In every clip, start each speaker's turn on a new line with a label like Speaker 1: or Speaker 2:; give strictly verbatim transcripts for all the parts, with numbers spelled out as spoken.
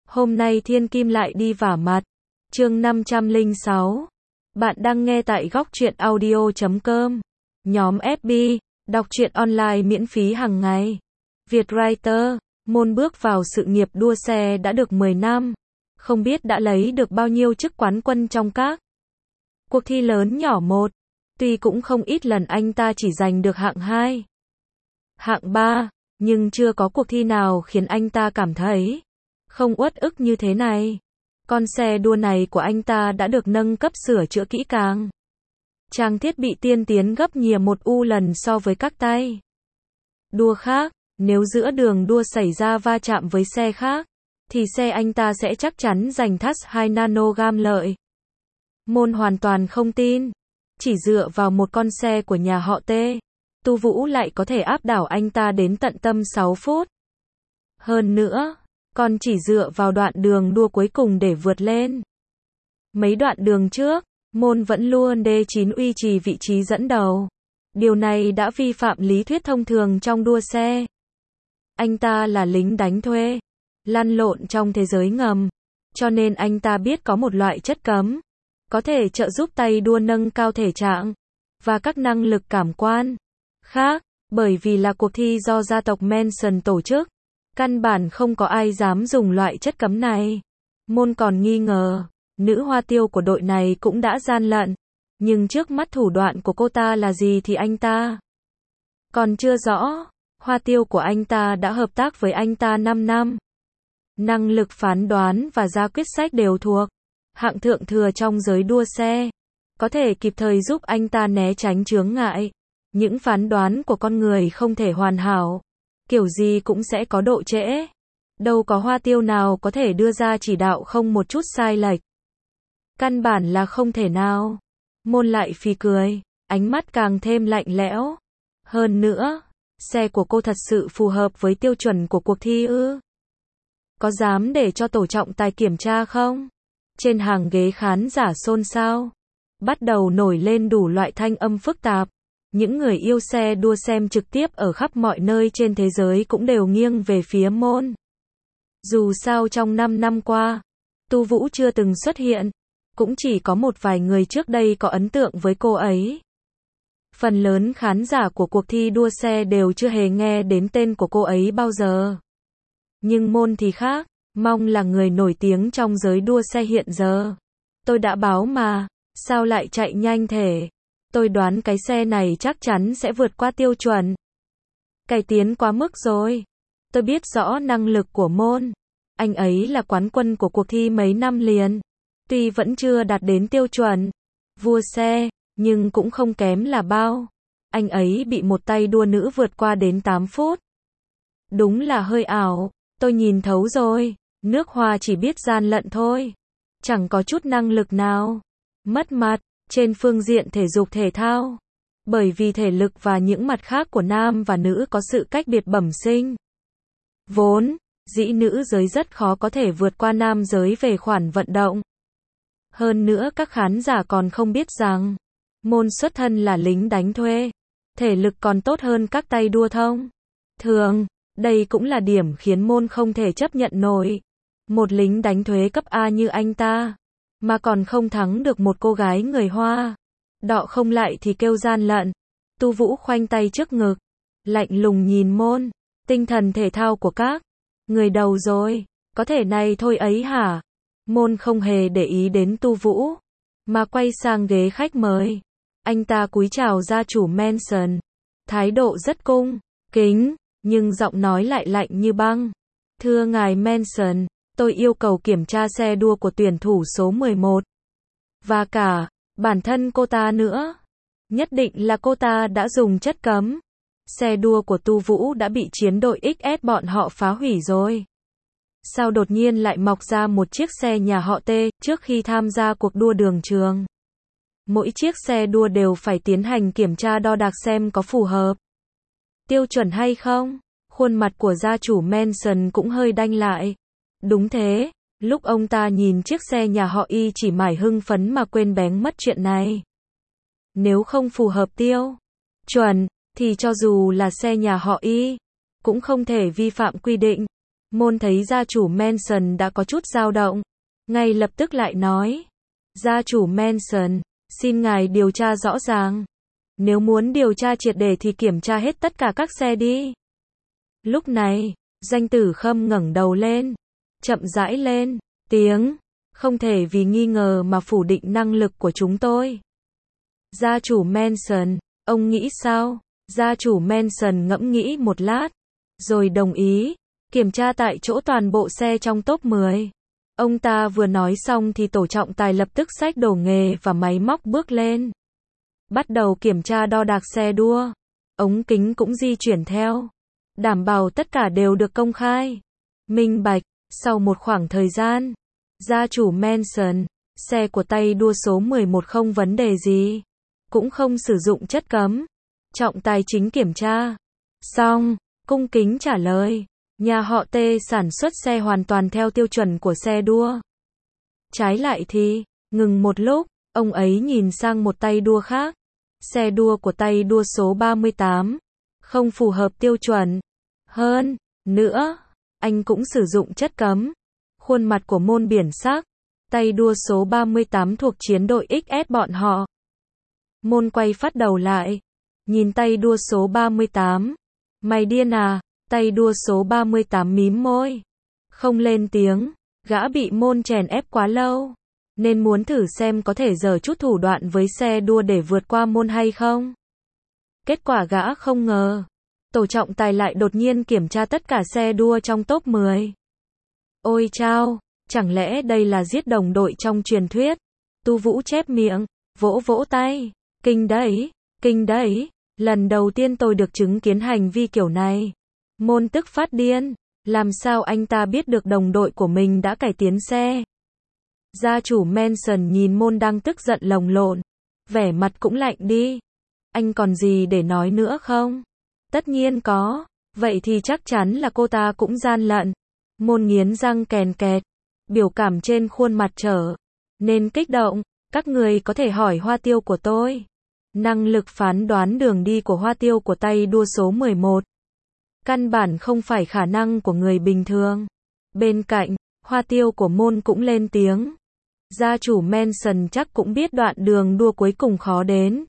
Speaker 1: Hôm nay thiên kim lại đi vả mặt. Chương năm trăm lẻ sáu. Bạn đang nghe tại góc truyện audio chấm com. Nhóm ép bê, đọc truyện online miễn phí hàng ngày. Vietwriter, Môn bước vào sự nghiệp đua xe đã được mười năm. Không biết đã lấy được bao nhiêu chức quán quân trong các cuộc thi lớn nhỏ một. Tuy cũng không ít lần anh ta chỉ giành được hạng hai, hạng ba, nhưng chưa có cuộc thi nào khiến anh ta cảm thấy không uất ức như thế này. Con xe đua này của anh ta đã được nâng cấp sửa chữa kỹ càng. Trang thiết bị tiên tiến gấp nhiều một u lần so với các tay đua khác. Nếu giữa đường đua xảy ra va chạm với xe khác, thì xe anh ta sẽ chắc chắn giành thắt hai nanogam lợi. Môn hoàn toàn không tin. Chỉ dựa vào một con xe của nhà họ T, Tu Vũ lại có thể áp đảo anh ta đến tận tâm sáu phút. Hơn nữa, còn chỉ dựa vào đoạn đường đua cuối cùng để vượt lên. Mấy đoạn đường trước, Môn vẫn luôn D chín uy trì vị trí dẫn đầu. Điều này đã vi phạm lý thuyết thông thường trong đua xe. Anh ta là lính đánh thuê, lăn lộn trong thế giới ngầm, cho nên anh ta biết có một loại chất cấm có thể trợ giúp tay đua nâng cao thể trạng và các năng lực cảm quan khác. Bởi vì là cuộc thi do gia tộc Manson tổ chức, căn bản không có ai dám dùng loại chất cấm này. Môn còn nghi ngờ nữ hoa tiêu của đội này cũng đã gian lận, nhưng trước mắt thủ đoạn của cô ta là gì thì anh ta còn chưa rõ. Hoa tiêu của anh ta đã hợp tác với anh ta năm năm. Năng lực phán đoán và ra quyết sách đều thuộc hạng thượng thừa trong giới đua xe, có thể kịp thời giúp anh ta né tránh chướng ngại. Những phán đoán của con người không thể hoàn hảo, kiểu gì cũng sẽ có độ trễ. Đâu có hoa tiêu nào có thể đưa ra chỉ đạo không một chút sai lệch. Căn bản là không thể nào. Môn lại phì cười, ánh mắt càng thêm lạnh lẽo. Hơn nữa, xe của cô thật sự phù hợp với tiêu chuẩn của cuộc thi ư? Có dám để cho tổ trọng tài kiểm tra không? Trên hàng ghế khán giả xôn xao, bắt đầu nổi lên đủ loại thanh âm phức tạp. Những người yêu xe đua xem trực tiếp ở khắp mọi nơi trên thế giới cũng đều nghiêng về phía Môn. Dù sao trong năm năm qua, Tu Vũ chưa từng xuất hiện, cũng chỉ có một vài người trước đây có ấn tượng với cô ấy. Phần lớn khán giả của cuộc thi đua xe đều chưa hề nghe đến tên của cô ấy bao giờ. Nhưng Môn thì khác, mong là người nổi tiếng trong giới đua xe hiện giờ. Tôi đã báo mà, sao lại chạy nhanh thế? Tôi đoán cái xe này chắc chắn sẽ vượt qua tiêu chuẩn. Cải tiến quá mức rồi. Tôi biết rõ năng lực của Môn. Anh ấy là quán quân của cuộc thi mấy năm liền. Tuy vẫn chưa đạt đến tiêu chuẩn vua xe, nhưng cũng không kém là bao. Anh ấy bị một tay đua nữ vượt qua đến tám phút. Đúng là hơi ảo. Tôi nhìn thấu rồi. Nước Hoa chỉ biết gian lận thôi. Chẳng có chút năng lực nào. Mất mặt trên phương diện thể dục thể thao. Bởi vì thể lực và những mặt khác của nam và nữ có sự cách biệt bẩm sinh. Vốn dĩ nữ giới rất khó có thể vượt qua nam giới về khoản vận động. Hơn nữa các khán giả còn không biết rằng Môn xuất thân là lính đánh thuê, thể lực còn tốt hơn các tay đua thông thường. Đây cũng là điểm khiến Môn không thể chấp nhận nổi. Một lính đánh thuê cấp A như anh ta, mà còn không thắng được một cô gái người Hoa. Đọ không lại thì kêu gian lận. Tu Vũ khoanh tay trước ngực, lạnh lùng nhìn Môn. Tinh thần thể thao của các người đầu rồi, có thể này thôi ấy hả? Môn không hề để ý đến Tu Vũ, mà quay sang ghế khách mời. Anh ta cúi chào gia chủ Manson, thái độ rất cung kính, nhưng giọng nói lại lạnh như băng. Thưa ngài Manson, tôi yêu cầu kiểm tra xe đua của tuyển thủ số mười một. Và cả bản thân cô ta nữa. Nhất định là cô ta đã dùng chất cấm. Xe đua của Tu Vũ đã bị chiến đội ích ét bọn họ phá hủy rồi. Sao đột nhiên lại mọc ra một chiếc xe nhà họ T trước khi tham gia cuộc đua đường trường? Mỗi chiếc xe đua đều phải tiến hành kiểm tra đo đạc xem có phù hợp tiêu chuẩn hay không. Khuôn mặt của gia chủ Manson cũng hơi đanh lại. Đúng thế, lúc ông ta nhìn chiếc xe nhà họ Y chỉ mải hưng phấn mà quên bén mất chuyện này. Nếu không phù hợp tiêu chuẩn, thì cho dù là xe nhà họ Y, cũng không thể vi phạm quy định. Môn thấy gia chủ Mansion đã có chút dao động, ngay lập tức lại nói. Gia chủ Mansion, xin ngài điều tra rõ ràng. Nếu muốn điều tra triệt để thì kiểm tra hết tất cả các xe đi. Lúc này, Doanh Tử Khâm ngẩng đầu lên, chậm rãi lên tiếng, không thể vì nghi ngờ mà phủ định năng lực của chúng tôi. Gia chủ Mansion, ông nghĩ sao? Gia chủ Mansion ngẫm nghĩ một lát, rồi đồng ý, kiểm tra tại chỗ toàn bộ xe trong top mười. Ông ta vừa nói xong thì tổ trọng tài lập tức xách đồ nghề và máy móc bước lên. Bắt đầu kiểm tra đo đạc xe đua. Ống kính cũng di chuyển theo. Đảm bảo tất cả đều được công khai. Minh bạch, sau một khoảng thời gian. Gia chủ Mansion, xe của tay đua số mười một không vấn đề gì. Cũng không sử dụng chất cấm. Trọng tài chính kiểm tra. Xong, cung kính trả lời. Nhà họ T sản xuất xe hoàn toàn theo tiêu chuẩn của xe đua. Trái lại thì, ngừng một lúc, ông ấy nhìn sang một tay đua khác. Xe đua của tay đua số ba mươi tám, không phù hợp tiêu chuẩn. Hơn nữa, anh cũng sử dụng chất cấm. Khuôn mặt của môn biển sắc. Tay đua số ba mươi tám thuộc chiến đội ích ét bọn họ. Môn quay phát đầu lại. Nhìn tay đua số ba mươi tám. Mày điên à? Tay đua số ba mươi tám mím môi. Không lên tiếng. Gã bị môn chèn ép quá lâu. Nên muốn thử xem có thể giở chút thủ đoạn với xe đua để vượt qua môn hay không. Kết quả gã không ngờ. Tổ trọng tài lại đột nhiên kiểm tra tất cả xe đua trong top mười. Ôi chao, chẳng lẽ đây là giết đồng đội trong truyền thuyết? Tu Vũ chép miệng, vỗ vỗ tay. Kinh đấy, kinh đấy, lần đầu tiên tôi được chứng kiến hành vi kiểu này. Môn tức phát điên, làm sao anh ta biết được đồng đội của mình đã cải tiến xe? Gia chủ Mansion nhìn môn đang tức giận lồng lộn, vẻ mặt cũng lạnh đi. Anh còn gì để nói nữa không? Tất nhiên có, vậy thì chắc chắn là cô ta cũng gian lận. Môn nghiến răng kèn kẹt, biểu cảm trên khuôn mặt trở nên kích động. Các người có thể hỏi Hoa Tiêu của tôi. Năng lực phán đoán đường đi của Hoa Tiêu của tay đua số mười một. Căn bản không phải khả năng của người bình thường. Bên cạnh, Hoa Tiêu của môn cũng lên tiếng. Gia chủ Mansion chắc cũng biết đoạn đường đua cuối cùng khó đến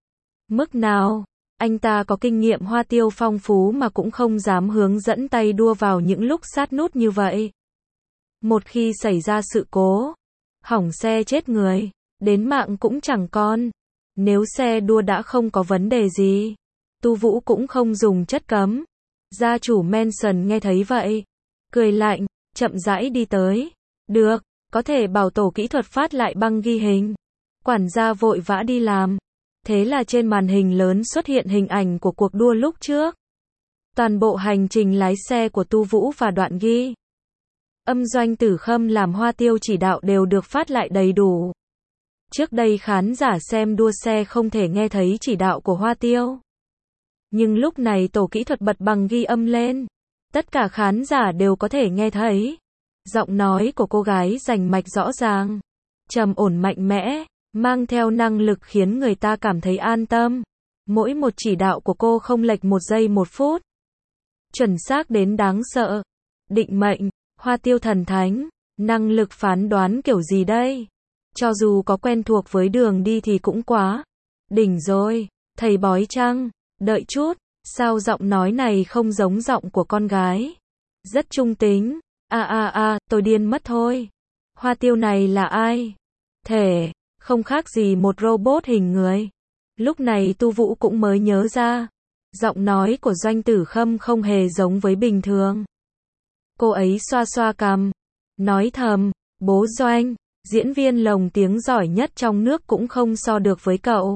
Speaker 1: mức nào. Anh ta có kinh nghiệm Hoa Tiêu phong phú mà cũng không dám hướng dẫn tay đua vào những lúc sát nút như vậy. Một khi xảy ra sự cố, hỏng xe chết người, đến mạng cũng chẳng còn. Nếu xe đua đã không có vấn đề gì, Tu Vũ cũng không dùng chất cấm. Gia chủ Mansion nghe thấy vậy, cười lạnh, chậm rãi đi tới. Được, có thể bảo tổ kỹ thuật phát lại băng ghi hình. Quản gia vội vã đi làm. Thế là trên màn hình lớn xuất hiện hình ảnh của cuộc đua lúc trước. Toàn bộ hành trình lái xe của Tu Vũ và đoạn ghi âm Doanh Tử Khâm làm Hoa Tiêu chỉ đạo đều được phát lại đầy đủ. Trước đây khán giả xem đua xe không thể nghe thấy chỉ đạo của Hoa Tiêu. Nhưng lúc này tổ kỹ thuật bật bằng ghi âm lên. Tất cả khán giả đều có thể nghe thấy. Giọng nói của cô gái rành mạch rõ ràng, trầm ổn mạnh mẽ, mang theo năng lực khiến người ta cảm thấy an tâm. Mỗi một chỉ đạo của cô không lệch một giây một phút. Chuẩn xác đến đáng sợ. Định mệnh, Hoa Tiêu thần thánh, năng lực phán đoán kiểu gì đây? Cho dù có quen thuộc với đường đi thì cũng quá đỉnh rồi. Thầy bói chăng? Đợi chút, sao giọng nói này không giống giọng của con gái? Rất trung tính. À à à, tôi điên mất thôi. Hoa Tiêu này là ai? Thể, không khác gì một robot hình người. Lúc này Tu Vũ cũng mới nhớ ra. Giọng nói của Doanh Tử Khâm không hề giống với bình thường. Cô ấy xoa xoa cằm, nói thầm, bố Doanh, diễn viên lồng tiếng giỏi nhất trong nước cũng không so được với cậu.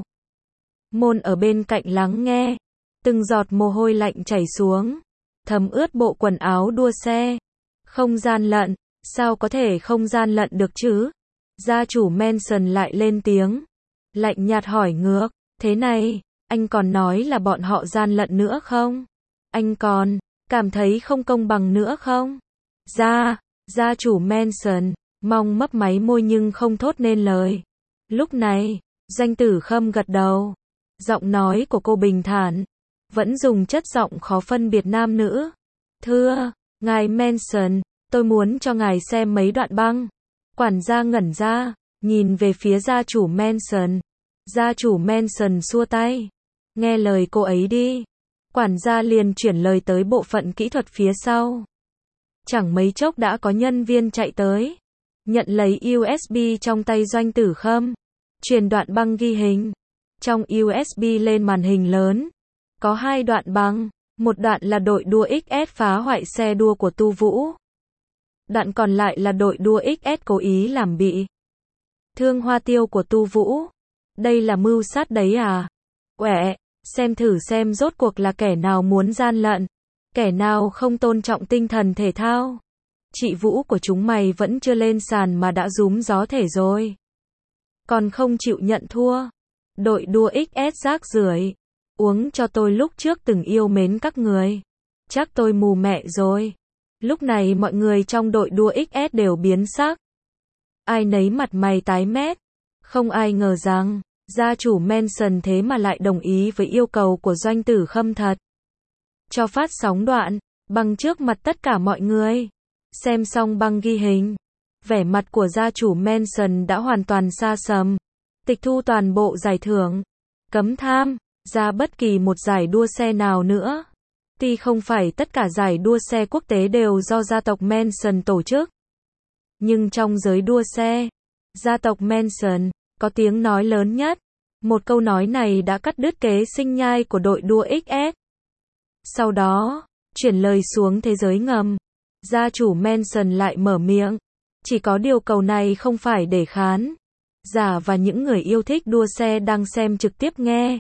Speaker 1: Môn ở bên cạnh lắng nghe, từng giọt mồ hôi lạnh chảy xuống, thấm ướt bộ quần áo đua xe. Không gian lận, sao có thể không gian lận được chứ? Gia chủ Mansion lại lên tiếng, lạnh nhạt hỏi ngược, thế này, anh còn nói là bọn họ gian lận nữa không? Anh còn cảm thấy không công bằng nữa không? Gia, gia chủ Mansion, mong mấp máy môi nhưng không thốt nên lời. Lúc này, Doanh Tử Khâm gật đầu. Giọng nói của cô bình thản, vẫn dùng chất giọng khó phân biệt nam nữ. Thưa, Ngài Manson, tôi muốn cho ngài xem mấy đoạn băng. Quản gia ngẩn ra, nhìn về phía gia chủ Manson. Gia chủ Manson xua tay. Nghe lời cô ấy đi. Quản gia liền chuyển lời tới bộ phận kỹ thuật phía sau. Chẳng mấy chốc đã có nhân viên chạy tới. Nhận lấy u ét bê trong tay Doanh Tử Khâm. Truyền đoạn băng ghi hình. Trong u ét bê lên màn hình lớn. Có hai đoạn băng. Một đoạn là đội đua ích ét phá hoại xe đua của Tu Vũ. Đoạn còn lại là đội đua ích ét cố ý làm bị thương Hoa Tiêu của Tu Vũ. Đây là mưu sát đấy à? Quẹ, xem thử xem rốt cuộc là kẻ nào muốn gian lận, kẻ nào không tôn trọng tinh thần thể thao. Chị Vũ của chúng mày vẫn chưa lên sàn mà đã rúm gió thể rồi. Còn không chịu nhận thua. Đội đua ích ét rác rưởi. Uống cho tôi lúc trước từng yêu mến các người. Chắc tôi mù mẹ rồi. Lúc này mọi người trong đội đua ích ét đều biến sắc. Ai nấy mặt mày tái mét. Không ai ngờ rằng, gia chủ Manson thế mà lại đồng ý với yêu cầu của Doanh Tử Khâm thật. Cho phát sóng đoạn, băng trước mặt tất cả mọi người. Xem xong băng ghi hình. Vẻ mặt của gia chủ Manson đã hoàn toàn sa sầm. Tịch thu toàn bộ giải thưởng. Cấm tham ra bất kỳ một giải đua xe nào nữa. Tuy không phải tất cả giải đua xe quốc tế đều do gia tộc Manson tổ chức. Nhưng trong giới đua xe, gia tộc Manson có tiếng nói lớn nhất. Một câu nói này đã cắt đứt kế sinh nhai của đội đua ích ét. Sau đó, chuyển lời xuống thế giới ngầm. Gia chủ Manson lại mở miệng. Chỉ có điều cầu này không phải để khán giả và những người yêu thích đua xe đang xem trực tiếp nghe.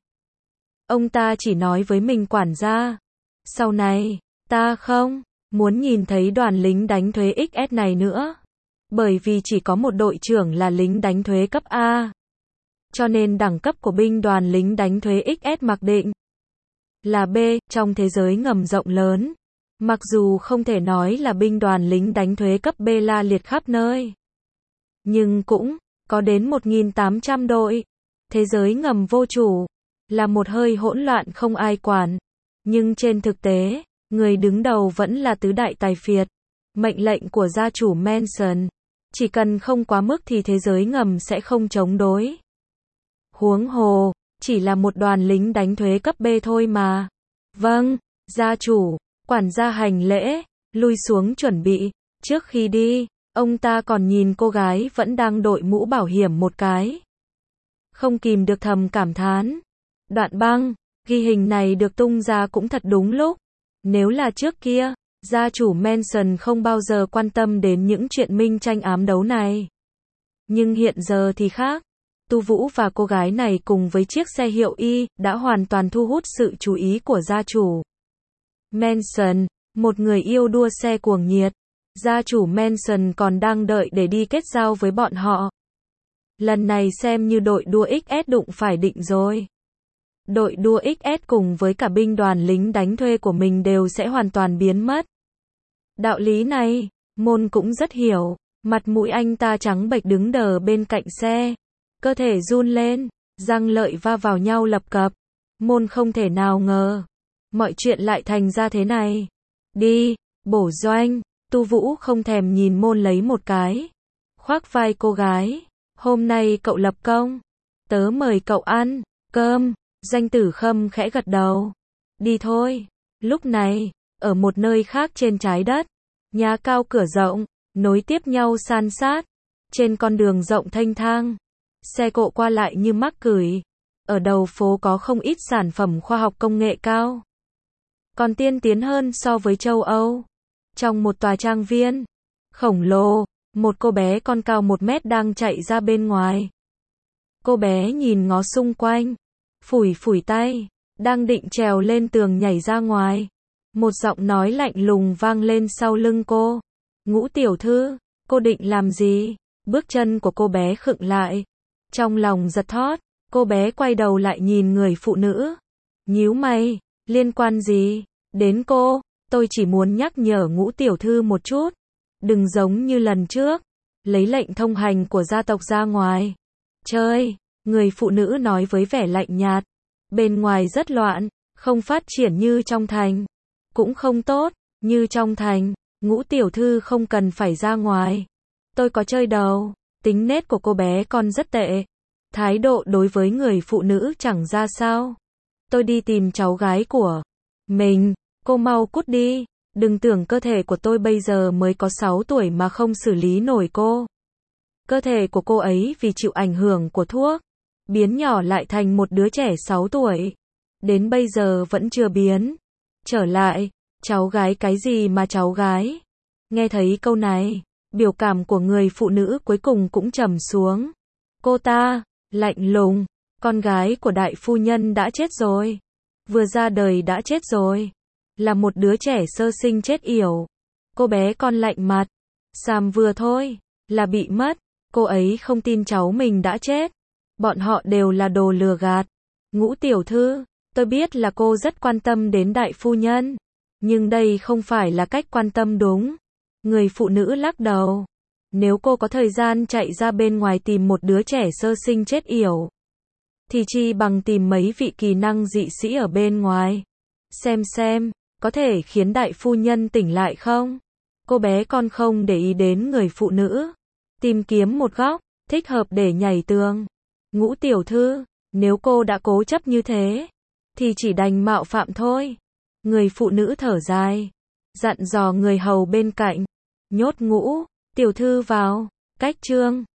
Speaker 1: Ông ta chỉ nói với mình quản gia. Sau này, ta không muốn nhìn thấy đoàn lính đánh thuế ích ét này nữa. Bởi vì chỉ có một đội trưởng là lính đánh thuế cấp A. Cho nên đẳng cấp của binh đoàn lính đánh thuế ích ét mặc định là B trong thế giới ngầm rộng lớn. Mặc dù không thể nói là binh đoàn lính đánh thuế cấp B la liệt khắp nơi. Nhưng cũng có đến một nghìn tám trăm đội. Thế giới ngầm vô chủ. Là một hơi hỗn loạn không ai quản. Nhưng trên thực tế, người đứng đầu vẫn là tứ đại tài phiệt. Mệnh lệnh của gia chủ Manson. Chỉ cần không quá mức thì thế giới ngầm sẽ không chống đối. Huống hồ, chỉ là một đoàn lính đánh thuế cấp B thôi mà. Vâng, gia chủ, quản gia hành lễ, lui xuống chuẩn bị. Trước khi đi, ông ta còn nhìn cô gái vẫn đang đội mũ bảo hiểm một cái. Không kìm được thầm cảm thán. Đoạn băng, ghi hình này được tung ra cũng thật đúng lúc. Nếu là trước kia, gia chủ Manson không bao giờ quan tâm đến những chuyện minh tranh ám đấu này. Nhưng hiện giờ thì khác. Tu Vũ và cô gái này cùng với chiếc xe hiệu Y đã hoàn toàn thu hút sự chú ý của gia chủ Manson, một người yêu đua xe cuồng nhiệt. Gia chủ Manson còn đang đợi để đi kết giao với bọn họ. Lần này xem như đội đua ích ét đụng phải định rồi. Đội đua ích ét cùng với cả binh đoàn lính đánh thuê của mình đều sẽ hoàn toàn biến mất. Đạo lý này, Môn cũng rất hiểu. Mặt mũi anh ta trắng bệch đứng đờ bên cạnh xe. Cơ thể run lên, răng lợi va vào nhau lập cập. Môn không thể nào ngờ. Mọi chuyện lại thành ra thế này. Đi, bổ Doanh. Tu Vũ không thèm nhìn Môn lấy một cái. Khoác vai cô gái. Hôm nay cậu lập công. Tớ mời cậu ăn cơm. Doanh Tử Khâm khẽ gật đầu. Đi thôi. Lúc này, ở một nơi khác trên trái đất. Nhà cao cửa rộng, nối tiếp nhau san sát. Trên con đường rộng thênh thang. Xe cộ qua lại như mắc cười. Ở đầu phố có không ít sản phẩm khoa học công nghệ cao. Còn tiên tiến hơn so với châu Âu. Trong một tòa trang viên khổng lồ, một cô bé con cao một mét đang chạy ra bên ngoài. Cô bé nhìn ngó xung quanh, phủi phủi tay, đang định trèo lên tường nhảy ra ngoài. Một giọng nói lạnh lùng vang lên sau lưng cô. Ngũ tiểu thư, cô định làm gì? Bước chân của cô bé khựng lại. Trong lòng giật thót, cô bé quay đầu lại nhìn người phụ nữ. Nhíu mày, liên quan gì đến cô? Tôi chỉ muốn nhắc nhở Ngũ tiểu thư một chút. Đừng giống như lần trước, lấy lệnh thông hành của gia tộc ra ngoài chơi. Người phụ nữ nói với vẻ lạnh nhạt. Bên ngoài rất loạn, không phát triển như trong thành. Cũng không tốt, như trong thành. Ngũ tiểu thư không cần phải ra ngoài. Tôi có chơi đâu. Tính nết của cô bé con rất tệ. Thái độ đối với người phụ nữ chẳng ra sao. Tôi đi tìm cháu gái của mình. Cô mau cút đi. Đừng tưởng cơ thể của tôi bây giờ mới có sáu tuổi mà không xử lý nổi cô. Cơ thể của cô ấy vì chịu ảnh hưởng của thuốc, biến nhỏ lại thành một đứa trẻ sáu tuổi. Đến bây giờ vẫn chưa biến trở lại. Cháu gái cái gì mà cháu gái? Nghe thấy câu này, biểu cảm của người phụ nữ cuối cùng cũng trầm xuống. Cô ta, lạnh lùng, con gái của đại phu nhân đã chết rồi. Vừa ra đời đã chết rồi. Là một đứa trẻ sơ sinh chết yểu. Cô bé con lạnh mặt. Sam vừa thôi, là bị mất. Cô ấy không tin cháu mình đã chết. Bọn họ đều là đồ lừa gạt. Ngũ tiểu thư, tôi biết là cô rất quan tâm đến đại phu nhân. Nhưng đây không phải là cách quan tâm đúng. Người phụ nữ lắc đầu. Nếu cô có thời gian chạy ra bên ngoài tìm một đứa trẻ sơ sinh chết yểu, thì chi bằng tìm mấy vị kỳ năng dị sĩ ở bên ngoài. Xem xem, có thể khiến đại phu nhân tỉnh lại không? Cô bé con không để ý đến người phụ nữ. Tìm kiếm một góc, thích hợp để nhảy tường. Ngũ tiểu thư, nếu cô đã cố chấp như thế, thì chỉ đành mạo phạm thôi. Người phụ nữ thở dài, dặn dò người hầu bên cạnh. Nhốt Ngũ tiểu thư vào. Cách chương